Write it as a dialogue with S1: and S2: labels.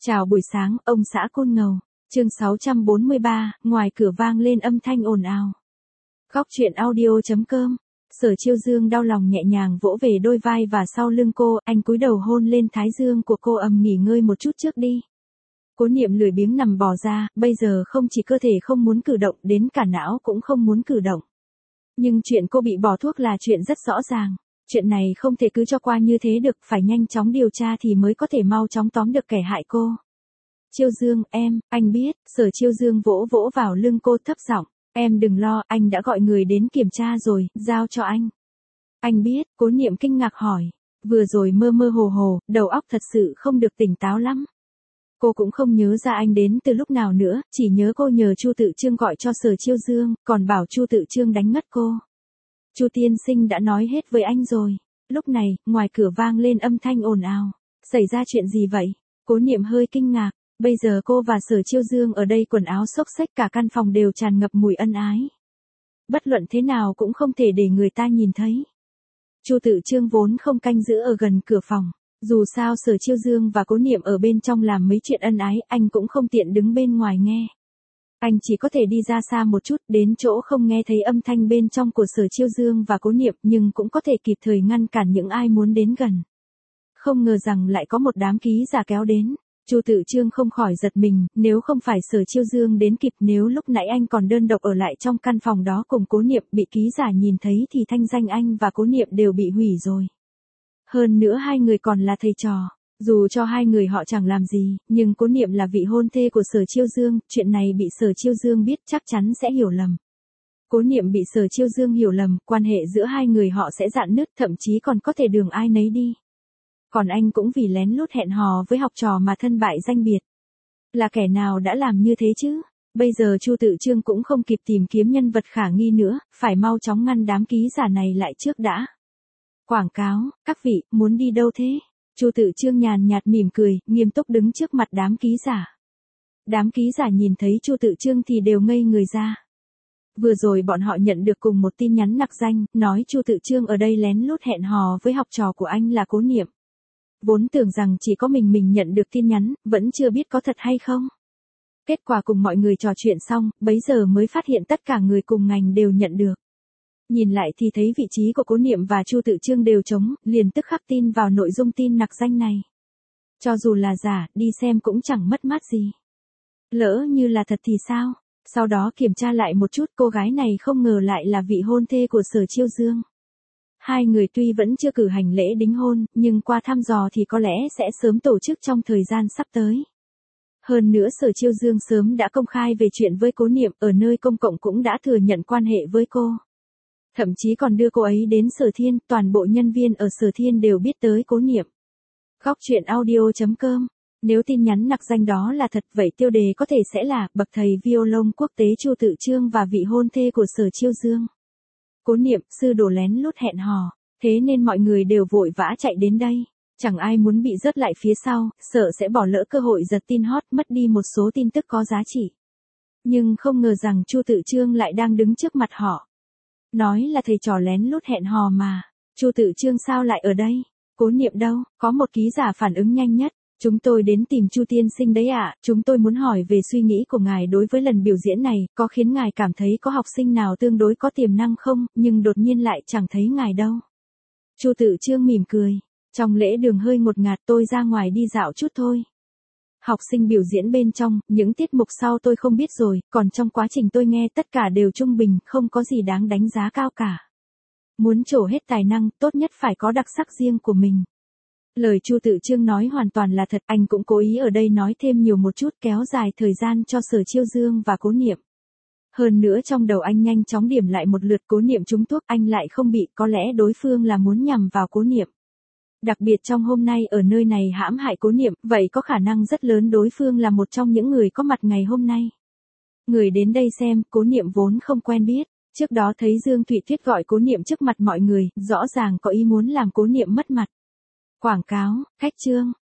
S1: Chào buổi sáng, ông xã Côn Ngầu. Chương 643, ngoài cửa vang lên âm thanh ồn ào. Góc truyện audio.com. Sở Chiêu Dương đau lòng nhẹ nhàng vỗ về đôi vai và sau lưng cô, anh cúi đầu hôn lên thái dương của cô, nghỉ ngơi một chút trước đi. Cố Niệm lười biếng nằm bò ra, bây giờ không chỉ cơ thể không muốn cử động, đến cả não cũng không muốn cử động. Nhưng chuyện cô bị bỏ thuốc là chuyện rất rõ ràng. Chuyện này không thể cứ cho qua như thế được, phải nhanh chóng điều tra thì mới có thể mau chóng tóm được kẻ hại cô. Chiêu Dương, anh biết. Sở Chiêu Dương vỗ vỗ vào lưng cô thấp giọng, em đừng lo, anh đã gọi người đến kiểm tra rồi, giao cho anh. Anh biết. Cố Niệm kinh ngạc hỏi, vừa rồi mơ mơ hồ hồ, đầu óc thật sự không được tỉnh táo lắm. Cô cũng không nhớ ra anh đến từ lúc nào nữa, chỉ nhớ cô nhờ Chu Tự Chương gọi cho Sở Chiêu Dương, còn bảo Chu Tự Chương đánh ngất cô. Chu tiên sinh đã nói hết với anh rồi. Lúc này, ngoài cửa vang lên âm thanh ồn ào. Xảy ra chuyện gì vậy? Cố Niệm hơi kinh ngạc. Bây giờ cô và Sở Chiêu Dương ở đây quần áo xốc xếch, cả căn phòng đều tràn ngập mùi ân ái. Bất luận thế nào cũng không thể để người ta nhìn thấy. Chu Tự Chương vốn không canh giữ ở gần cửa phòng. Dù sao Sở Chiêu Dương và Cố Niệm ở bên trong làm mấy chuyện ân ái, anh cũng không tiện đứng bên ngoài nghe. Anh chỉ có thể đi ra xa một chút, đến chỗ không nghe thấy âm thanh bên trong của Sở Chiêu Dương và Cố Niệm, nhưng cũng có thể kịp thời ngăn cản những ai muốn đến gần. Không ngờ rằng lại có một đám ký giả kéo đến. Chu Tự Chương không khỏi giật mình, nếu không phải Sở Chiêu Dương đến kịp, nếu lúc nãy anh còn đơn độc ở lại trong căn phòng đó cùng Cố Niệm, bị ký giả nhìn thấy thì thanh danh anh và Cố Niệm đều bị hủy rồi. Hơn nữa hai người còn là thầy trò. Dù cho hai người họ chẳng làm gì, nhưng Cố Niệm là vị hôn thê của Sở Chiêu Dương, chuyện này bị Sở Chiêu Dương biết chắc chắn sẽ hiểu lầm. Cố Niệm bị Sở Chiêu Dương hiểu lầm, quan hệ giữa hai người họ sẽ rạn nứt, thậm chí còn có thể đường ai nấy đi. Còn anh cũng vì lén lút hẹn hò với học trò mà thân bại danh biệt. Là kẻ nào đã làm như thế chứ? Bây giờ Chu Tự Chương cũng không kịp tìm kiếm nhân vật khả nghi nữa, phải mau chóng ngăn đám ký giả này lại trước đã. Quảng cáo, các vị, muốn đi đâu thế? Chu Tự Chương nhàn nhạt mỉm cười, nghiêm túc đứng trước mặt đám ký giả. Đám ký giả nhìn thấy Chu Tự Chương thì đều ngây người ra. Vừa rồi bọn họ nhận được cùng một tin nhắn nặc danh, nói Chu Tự Chương ở đây lén lút hẹn hò với học trò của anh là Cố Niệm. Vốn tưởng rằng chỉ có mình nhận được tin nhắn, vẫn chưa biết có thật hay không. Kết quả cùng mọi người trò chuyện xong, bấy giờ mới phát hiện tất cả người cùng ngành đều nhận được. Nhìn lại thì thấy vị trí của Cố Niệm và Chu Tự Chương đều trống, liền tức khắc tin vào nội dung tin nặc danh này. Cho dù là giả, đi xem cũng chẳng mất mát gì. Lỡ như là thật thì sao? Sau đó kiểm tra lại một chút, cô gái này không ngờ lại là vị hôn thê của Sở Chiêu Dương. Hai người tuy vẫn chưa cử hành lễ đính hôn, nhưng qua thăm dò thì có lẽ sẽ sớm tổ chức trong thời gian sắp tới. Hơn nữa Sở Chiêu Dương sớm đã công khai về chuyện với Cố Niệm, ở nơi công cộng cũng đã thừa nhận quan hệ với cô. Thậm chí còn đưa cô ấy đến Sở Thiên, toàn bộ nhân viên ở Sở Thiên đều biết tới Cố Niệm. Góc truyện audio.com. Nếu tin nhắn nặc danh đó là thật, vậy tiêu đề có thể sẽ là bậc thầy violon quốc tế Chu Tự Chương và vị hôn thê của Sở Chiêu Dương. Cố Niệm, sư đồ lén lút hẹn hò, thế nên mọi người đều vội vã chạy đến đây. Chẳng ai muốn bị rớt lại phía sau, sợ sẽ bỏ lỡ cơ hội giật tin hot, mất đi một số tin tức có giá trị. Nhưng không ngờ rằng Chu Tự Chương lại đang đứng trước mặt họ. Nói là thầy trò lén lút hẹn hò mà. Chu Tự Chương sao lại ở đây? Cố Niệm đâu? Có một ký giả phản ứng nhanh nhất. Chúng tôi đến tìm Chu tiên sinh đấy ạ, chúng tôi muốn hỏi về suy nghĩ của ngài đối với lần biểu diễn này, có khiến ngài cảm thấy có học sinh nào tương đối có tiềm năng không, nhưng đột nhiên lại chẳng thấy ngài đâu. Chu Tự Chương mỉm cười, trong lễ đường hơi ngột ngạt, tôi ra ngoài đi dạo chút thôi. Học sinh biểu diễn bên trong, những tiết mục sau tôi không biết rồi, còn trong quá trình tôi nghe tất cả đều trung bình, không có gì đáng đánh giá cao cả. Muốn trổ hết tài năng, tốt nhất phải có đặc sắc riêng của mình. Lời Chu Tự Chương nói hoàn toàn là thật, anh cũng cố ý ở đây nói thêm nhiều một chút, kéo dài thời gian cho Sở Chiêu Dương và Cố Niệm. Hơn nữa trong đầu anh nhanh chóng điểm lại một lượt, Cố Niệm trúng thuốc, anh lại không bị, có lẽ đối phương là muốn nhằm vào Cố Niệm. Đặc biệt trong hôm nay ở nơi này hãm hại Cố Niệm, vậy có khả năng rất lớn đối phương là một trong những người có mặt ngày hôm nay. Người đến đây xem, Cố Niệm vốn không quen biết, trước đó thấy Dương Thụy Tuyết gọi Cố Niệm trước mặt mọi người, rõ ràng có ý muốn làm Cố Niệm mất mặt. Quảng cáo, khách trương,